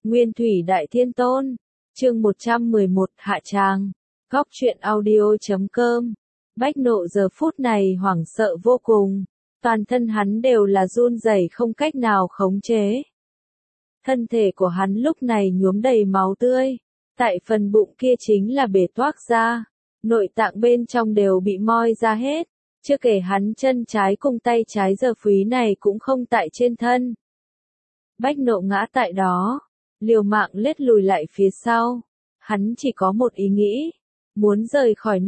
Nguyên Thủy Đại Thiên Tôn, chương 111 Hạ Tràng, Góc truyện audio.com. Bách Nộ giờ phút này hoảng sợ vô cùng, toàn thân hắn đều là run rẩy không cách nào khống chế. Thân thể của hắn lúc này nhuốm đầy máu tươi, tại phần bụng kia chính là bể toác ra, nội tạng bên trong đều bị moi ra hết, chưa kể hắn chân trái cùng tay trái giờ phí này cũng không tại trên thân. Bách Nộ ngã tại đó, liều mạng lết lùi lại phía sau, hắn chỉ có một ý nghĩ, muốn rời khỏi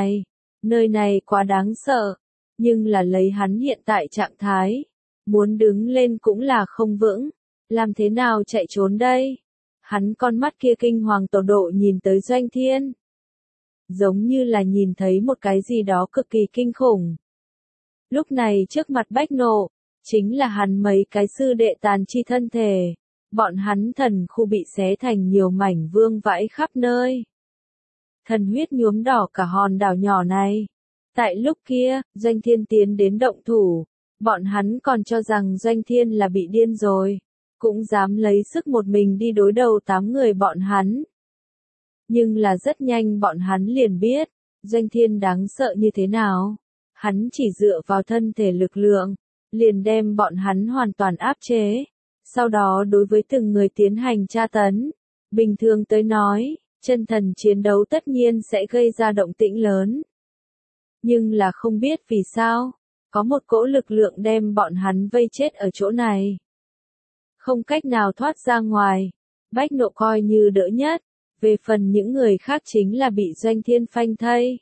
nơi này quá đáng sợ, nhưng là lấy hắn hiện tại trạng thái, muốn đứng lên cũng là không vững, làm thế nào chạy trốn đây? Hắn con mắt kia kinh hoàng tột độ nhìn tới Doanh Thiên, giống như là nhìn thấy một cái gì đó cực kỳ kinh khủng. Lúc này trước mặt Bách Nộ, chính là hắn mấy cái sư đệ tàn chi thân thể, bọn hắn thần khu bị xé thành nhiều mảnh vương vãi khắp nơi. Thần huyết nhuốm đỏ cả hòn đảo nhỏ này. Tại lúc kia, Doanh Thiên tiến đến động thủ, bọn hắn còn cho rằng Doanh Thiên là bị điên rồi, cũng dám lấy sức một mình đi đối đầu 8 người bọn hắn. Nhưng là rất nhanh bọn hắn liền biết, Doanh Thiên đáng sợ như thế nào. Hắn chỉ dựa vào thân thể lực lượng, liền đem bọn hắn hoàn toàn áp chế, sau đó đối với từng người tiến hành tra tấn. Bình thường tới nói, chân thần chiến đấu tất nhiên sẽ gây ra động tĩnh lớn. Nhưng là không biết vì sao, có một cỗ lực lượng đem bọn hắn vây chết ở chỗ này. Không cách nào thoát ra ngoài, Bách Nộ coi như đỡ nhất, về phần những người khác chính là bị Doanh Thiên phanh thây.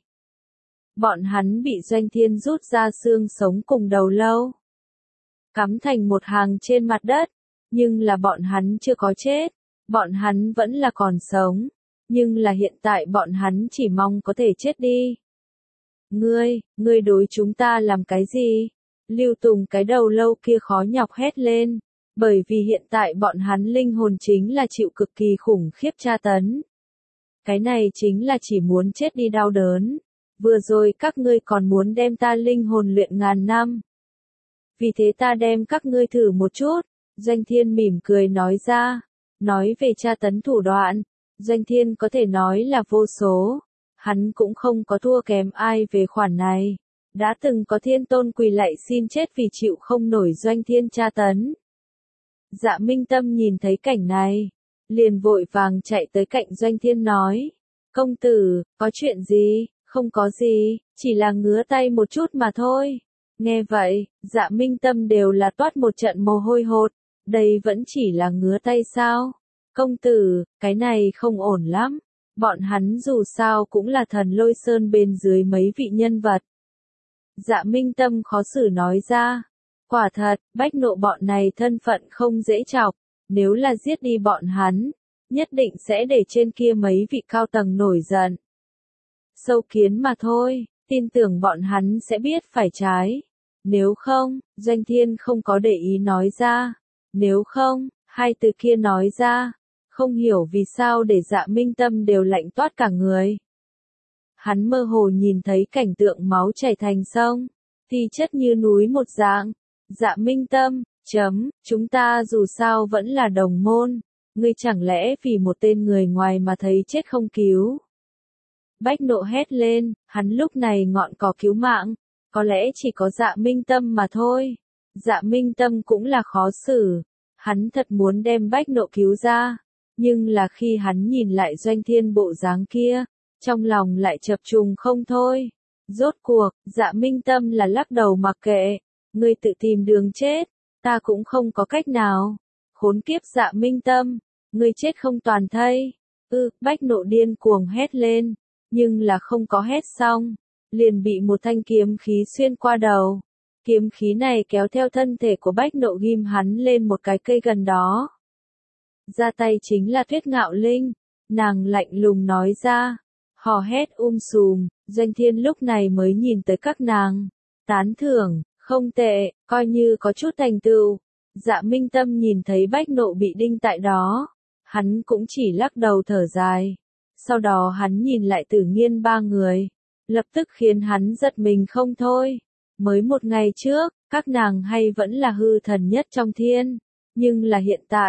Bọn hắn bị Doanh Thiên rút ra xương sống cùng đầu lâu, cắm thành một hàng trên mặt đất, nhưng là bọn hắn chưa có chết, bọn hắn vẫn là còn sống, nhưng là hiện tại bọn hắn chỉ mong có thể chết đi. Ngươi đối chúng ta làm cái gì? Lưu Tùng cái đầu lâu kia khó nhọc hét lên, bởi vì hiện tại bọn hắn linh hồn chính là chịu cực kỳ khủng khiếp tra tấn. Cái này chính là chỉ muốn chết đi đau đớn. Vừa rồi các ngươi còn muốn đem ta linh hồn luyện ngàn năm. Vì thế ta đem các ngươi thử một chút, Doanh Thiên mỉm cười nói ra. Nói về tra tấn thủ đoạn, Doanh Thiên có thể nói là vô số. Hắn cũng không có thua kém ai về khoản này. Đã từng có Thiên Tôn quỳ lạy xin chết vì chịu không nổi Doanh Thiên tra tấn. Dạ Minh Tâm nhìn thấy cảnh này, liền vội vàng chạy tới cạnh Doanh Thiên nói. Công tử, có chuyện gì? Không có gì, chỉ là ngứa tay một chút mà thôi. Nghe vậy, Dạ Minh Tâm đều là toát một trận mồ hôi hột. Đây vẫn chỉ là ngứa tay sao? Công tử, cái này không ổn lắm. Bọn hắn dù sao cũng là Thần Lôi Sơn bên dưới mấy vị nhân vật. Dạ Minh Tâm khó xử nói ra. Quả thật, Bách Nộ bọn này thân phận không dễ chọc. Nếu là giết đi bọn hắn, nhất định sẽ để trên kia mấy vị cao tầng nổi giận. Sâu kiến mà thôi, tin tưởng bọn hắn sẽ biết phải trái. Nếu không, Doanh Thiên không có để ý nói ra. Nếu không, hai từ kia nói ra. Không hiểu vì sao để Dạ Minh Tâm đều lạnh toát cả người. Hắn mơ hồ nhìn thấy cảnh tượng máu chảy thành sông, thi chất như núi một dạng. Dạ Minh Tâm, chúng ta dù sao vẫn là đồng môn. Ngươi chẳng lẽ vì một tên người ngoài mà thấy chết không cứu? Bách Nộ hét lên, hắn lúc này ngọn cỏ cứu mạng, có lẽ chỉ có Dạ Minh Tâm mà thôi. Dạ Minh Tâm cũng là khó xử, hắn thật muốn đem Bách Nộ cứu ra, nhưng là khi hắn nhìn lại Doanh Thiên bộ dáng kia, trong lòng lại chập trùng không thôi. Rốt cuộc, Dạ Minh Tâm là lắc đầu mặc kệ, ngươi tự tìm đường chết, ta cũng không có cách nào. Khốn kiếp Dạ Minh Tâm, ngươi chết không toàn thây. Bách Nộ điên cuồng hét lên. Nhưng là không có hét xong, liền bị một thanh kiếm khí xuyên qua đầu. Kiếm khí này kéo theo thân thể của Bách Nộ ghim hắn lên một cái cây gần đó. Ra tay chính là Tuyết Ngạo Linh, nàng lạnh lùng nói ra, hò hét sùm, Doanh Thiên lúc này mới nhìn tới các nàng, tán thưởng, không tệ, coi như có chút thành tựu. Dạ Minh Tâm nhìn thấy Bách Nộ bị đinh tại đó, hắn cũng chỉ lắc đầu thở dài. Sau đó hắn nhìn lại Tử Nghiên ba người, lập tức khiến hắn giật mình không thôi. Mới một ngày trước, các nàng hay vẫn là hư thần nhất trong thiên, nhưng là hiện tại,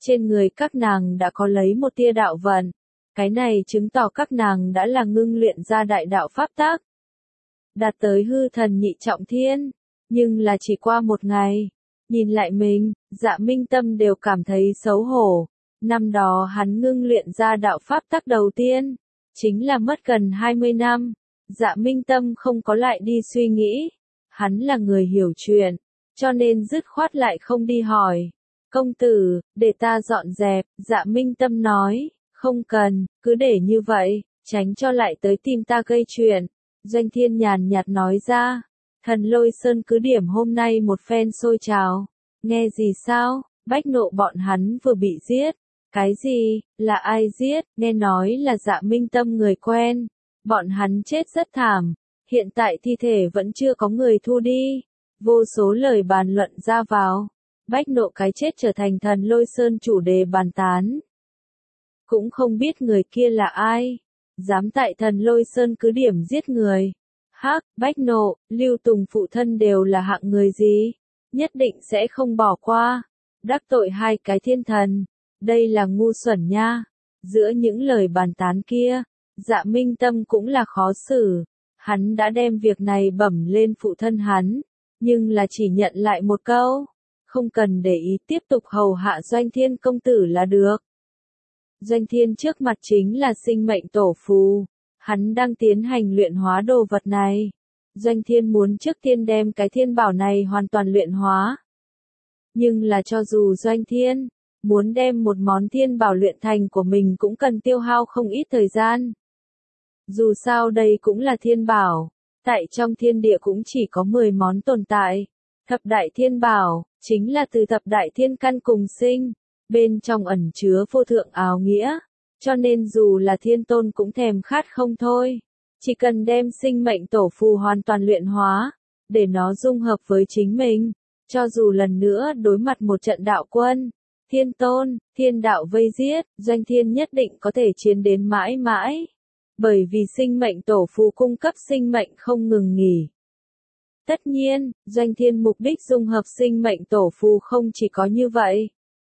trên người các nàng đã có lấy một tia đạo vận. Cái này chứng tỏ các nàng đã là ngưng luyện ra đại đạo pháp tắc, đạt tới hư thần nhị trọng thiên. Nhưng là chỉ qua một ngày, nhìn lại mình, Dạ Minh Tâm đều cảm thấy xấu hổ. Năm đó hắn ngưng luyện ra đạo pháp tắc đầu tiên, chính là mất gần 20 năm. Dạ Minh Tâm không có lại đi suy nghĩ, hắn là người hiểu chuyện, cho nên dứt khoát lại không đi hỏi. Công tử, để ta dọn dẹp, Dạ Minh Tâm nói, không cần, cứ để như vậy, tránh cho lại tới tìm ta gây chuyện. Doanh Thiên nhàn nhạt nói ra, Thần Lôi Sơn cứ điểm hôm nay một phen sôi trào. Nghe gì sao, Bách Nộ bọn hắn vừa bị giết. Cái gì, là ai giết, nghe nói là Dạ Minh Tâm người quen. Bọn hắn chết rất thảm, hiện tại thi thể vẫn chưa có người thu đi. Vô số lời bàn luận ra vào. Bách Nộ cái chết trở thành Thần Lôi Sơn chủ đề bàn tán. Cũng không biết người kia là ai, dám tại Thần Lôi Sơn cứ điểm giết người. Hắc, Bách Nộ, Lưu Tùng phụ thân đều là hạng người gì? Nhất định sẽ không bỏ qua. Đắc tội hai cái thiên thần. Đây là ngu xuẩn nha. Giữa những lời bàn tán kia, Dạ Minh Tâm cũng là khó xử. Hắn đã đem việc này bẩm lên phụ thân hắn, nhưng là chỉ nhận lại một câu. Không cần để ý, tiếp tục hầu hạ Doanh Thiên công tử là được. Doanh Thiên trước mặt chính là sinh mệnh tổ phù. Hắn đang tiến hành luyện hóa đồ vật này. Doanh Thiên muốn trước tiên đem cái thiên bảo này hoàn toàn luyện hóa. Nhưng là cho dù Doanh Thiên muốn đem một món thiên bảo luyện thành của mình cũng cần tiêu hao không ít thời gian. Dù sao đây cũng là thiên bảo, tại trong thiên địa cũng chỉ có 10 món tồn tại. Thập đại thiên bảo, chính là từ thập đại thiên căn cùng sinh, bên trong ẩn chứa vô thượng áo nghĩa, cho nên dù là thiên tôn cũng thèm khát không thôi. Chỉ cần đem sinh mệnh tổ phù hoàn toàn luyện hóa, để nó dung hợp với chính mình, cho dù lần nữa đối mặt một trận đạo quân, thiên tôn, thiên đạo vây giết, Doanh Thiên nhất định có thể chiến đến mãi mãi. Bởi vì sinh mệnh tổ phù cung cấp sinh mệnh không ngừng nghỉ. Tất nhiên, Doanh Thiên mục đích dung hợp sinh mệnh tổ phù không chỉ có như vậy.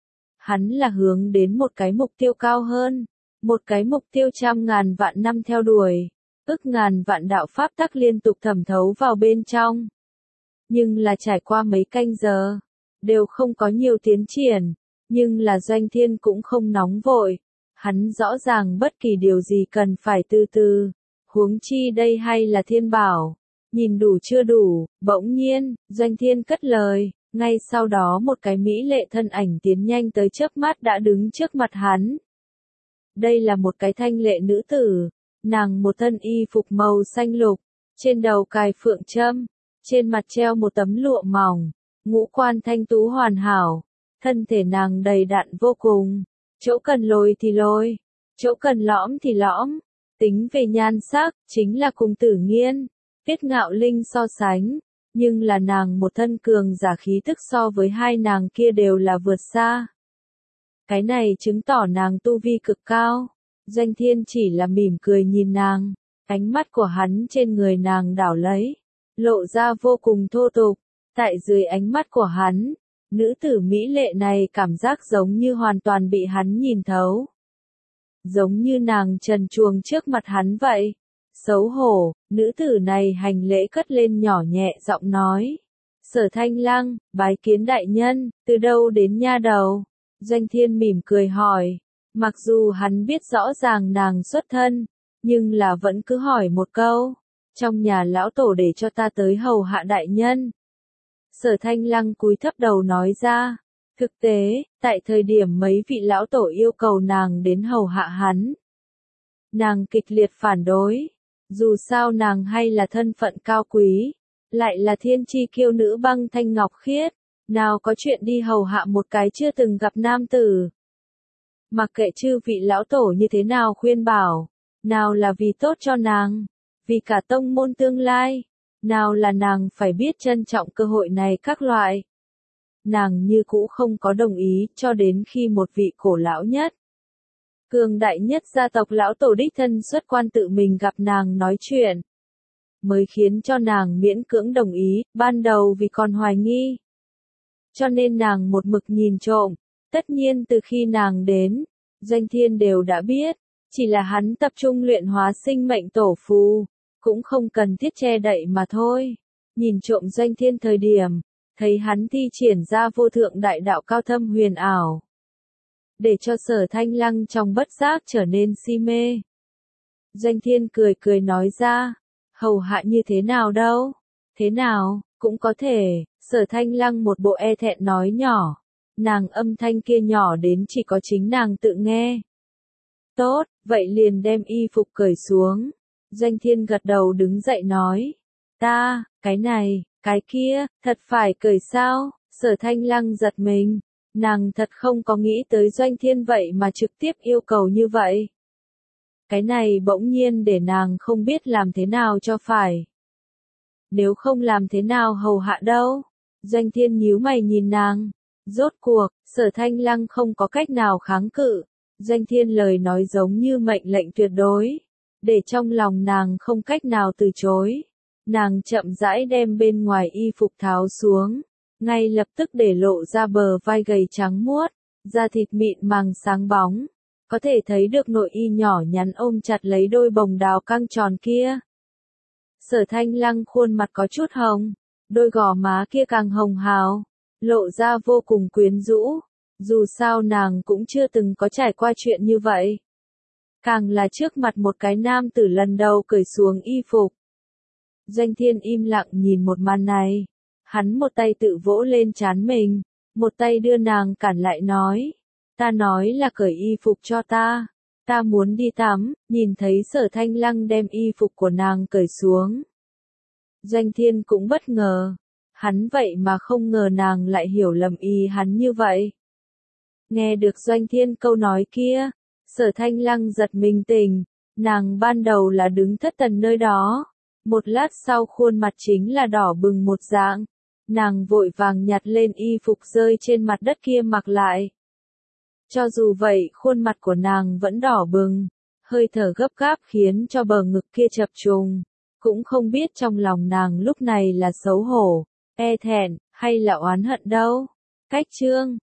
Hắn là hướng đến một cái mục tiêu cao hơn, một cái mục tiêu trăm ngàn vạn năm theo đuổi, ức ngàn vạn đạo pháp tắc liên tục thẩm thấu vào bên trong. Nhưng là trải qua mấy canh giờ, đều không có nhiều tiến triển, nhưng là Doanh Thiên cũng không nóng vội. Hắn rõ ràng bất kỳ điều gì cần phải từ từ, huống chi đây hay là thiên bảo. Nhìn đủ chưa đủ, bỗng nhiên, Doanh Thiên cất lời, ngay sau đó một cái mỹ lệ thân ảnh tiến nhanh tới chớp mắt đã đứng trước mặt hắn. Đây là một cái thanh lệ nữ tử, nàng một thân y phục màu xanh lục, trên đầu cài phượng châm, trên mặt treo một tấm lụa mỏng, ngũ quan thanh tú hoàn hảo, thân thể nàng đầy đặn vô cùng. Chỗ cần lồi thì lồi, chỗ cần lõm thì lõm, tính về nhan sắc, chính là cùng Tử Nghiên, Tiết Ngạo Linh so sánh, nhưng là nàng một thân cường giả khí tức so với hai nàng kia đều là vượt xa. Cái này chứng tỏ nàng tu vi cực cao. Doanh Thiên chỉ là mỉm cười nhìn nàng, ánh mắt của hắn trên người nàng đảo lấy, lộ ra vô cùng thô tục, tại dưới ánh mắt của hắn. Nữ tử mỹ lệ này cảm giác giống như hoàn toàn bị hắn nhìn thấu. Giống như nàng trần truồng trước mặt hắn vậy. Xấu hổ, nữ tử này hành lễ cất lên nhỏ nhẹ giọng nói. Sở Thanh Lăng, bái kiến đại nhân, từ đâu đến nha đầu? Doanh Thiên mỉm cười hỏi. Mặc dù hắn biết rõ ràng nàng xuất thân, nhưng là vẫn cứ hỏi một câu. Trong nhà lão tổ để cho ta tới hầu hạ đại nhân. Sở Thanh Lăng cúi thấp đầu nói ra, thực tế, tại thời điểm mấy vị lão tổ yêu cầu nàng đến hầu hạ hắn. Nàng kịch liệt phản đối, dù sao nàng hay là thân phận cao quý, lại là thiên chi kiêu nữ Băng Thanh Ngọc Khiết, nào có chuyện đi hầu hạ một cái chưa từng gặp nam tử. Mặc kệ chư vị lão tổ như thế nào khuyên bảo, nào là vì tốt cho nàng, vì cả tông môn tương lai. Nào là nàng phải biết trân trọng cơ hội này các loại. Nàng như cũ không có đồng ý cho đến khi một vị cổ lão nhất, cường đại nhất gia tộc lão tổ đích thân xuất quan tự mình gặp nàng nói chuyện. Mới khiến cho nàng miễn cưỡng đồng ý, ban đầu vì còn hoài nghi. Cho nên nàng một mực nhìn trộm, Tất nhiên từ khi nàng đến, Doanh Thiên đều đã biết, chỉ là hắn tập trung luyện hóa sinh mệnh tổ phù, cũng không cần thiết che đậy mà thôi. Nhìn trộm Doanh Thiên thời điểm, thấy hắn thi triển ra vô thượng đại đạo cao thâm huyền ảo, để cho Sở Thanh Lăng trong bất giác trở nên si mê. Doanh Thiên cười cười nói ra, hầu hạ như thế nào đâu, thế nào, cũng có thể. Sở Thanh Lăng một bộ e thẹn nói nhỏ, nàng âm thanh kia nhỏ đến chỉ có chính nàng tự nghe. Tốt, vậy liền đem y phục cởi xuống. Doanh Thiên gật đầu đứng dậy nói, cái này, cái kia, thật phải cởi sao? Sở Thanh Lăng giật mình, nàng thật không có nghĩ tới Doanh Thiên vậy mà trực tiếp yêu cầu như vậy. Cái này bỗng nhiên để nàng không biết làm thế nào cho phải. Nếu không làm thế nào hầu hạ đâu? Doanh Thiên nhíu mày nhìn nàng. Rốt cuộc, Sở Thanh Lăng không có cách nào kháng cự. Doanh Thiên lời nói giống như mệnh lệnh tuyệt đối, để trong lòng nàng không cách nào từ chối. Nàng chậm rãi đem bên ngoài y phục tháo xuống, ngay lập tức để lộ ra bờ vai gầy trắng muốt, da thịt mịn màng sáng bóng, có thể thấy được nội y nhỏ nhắn ôm chặt lấy đôi bồng đào căng tròn kia. Sở Thanh Lăng khuôn mặt có chút hồng, đôi gò má kia càng hồng hào, lộ ra vô cùng quyến rũ. Dù sao nàng cũng chưa từng có trải qua chuyện như vậy. Càng là trước mặt một cái nam tử lần đầu cởi xuống y phục. Doanh Thiên im lặng nhìn một màn này. Hắn một tay tự vỗ lên trán mình, một tay đưa nàng cản lại nói. Ta nói là cởi y phục cho ta. Ta muốn đi tắm. Nhìn thấy Sở Thanh Lăng đem y phục của nàng cởi xuống. Doanh Thiên cũng bất ngờ. Hắn vậy mà không ngờ nàng lại hiểu lầm ý hắn như vậy. Nghe được Doanh Thiên câu nói kia, Sở Thanh Lăng giật mình tỉnh, nàng ban đầu là đứng thất thần nơi đó, một lát sau khuôn mặt chính là đỏ bừng một dạng, nàng vội vàng nhặt lên y phục rơi trên mặt đất kia mặc lại. Cho dù vậy khuôn mặt của nàng vẫn đỏ bừng, hơi thở gấp gáp khiến cho bờ ngực kia chập trùng, cũng không biết trong lòng nàng lúc này là xấu hổ, e thẹn, hay là oán hận đâu. Cách chương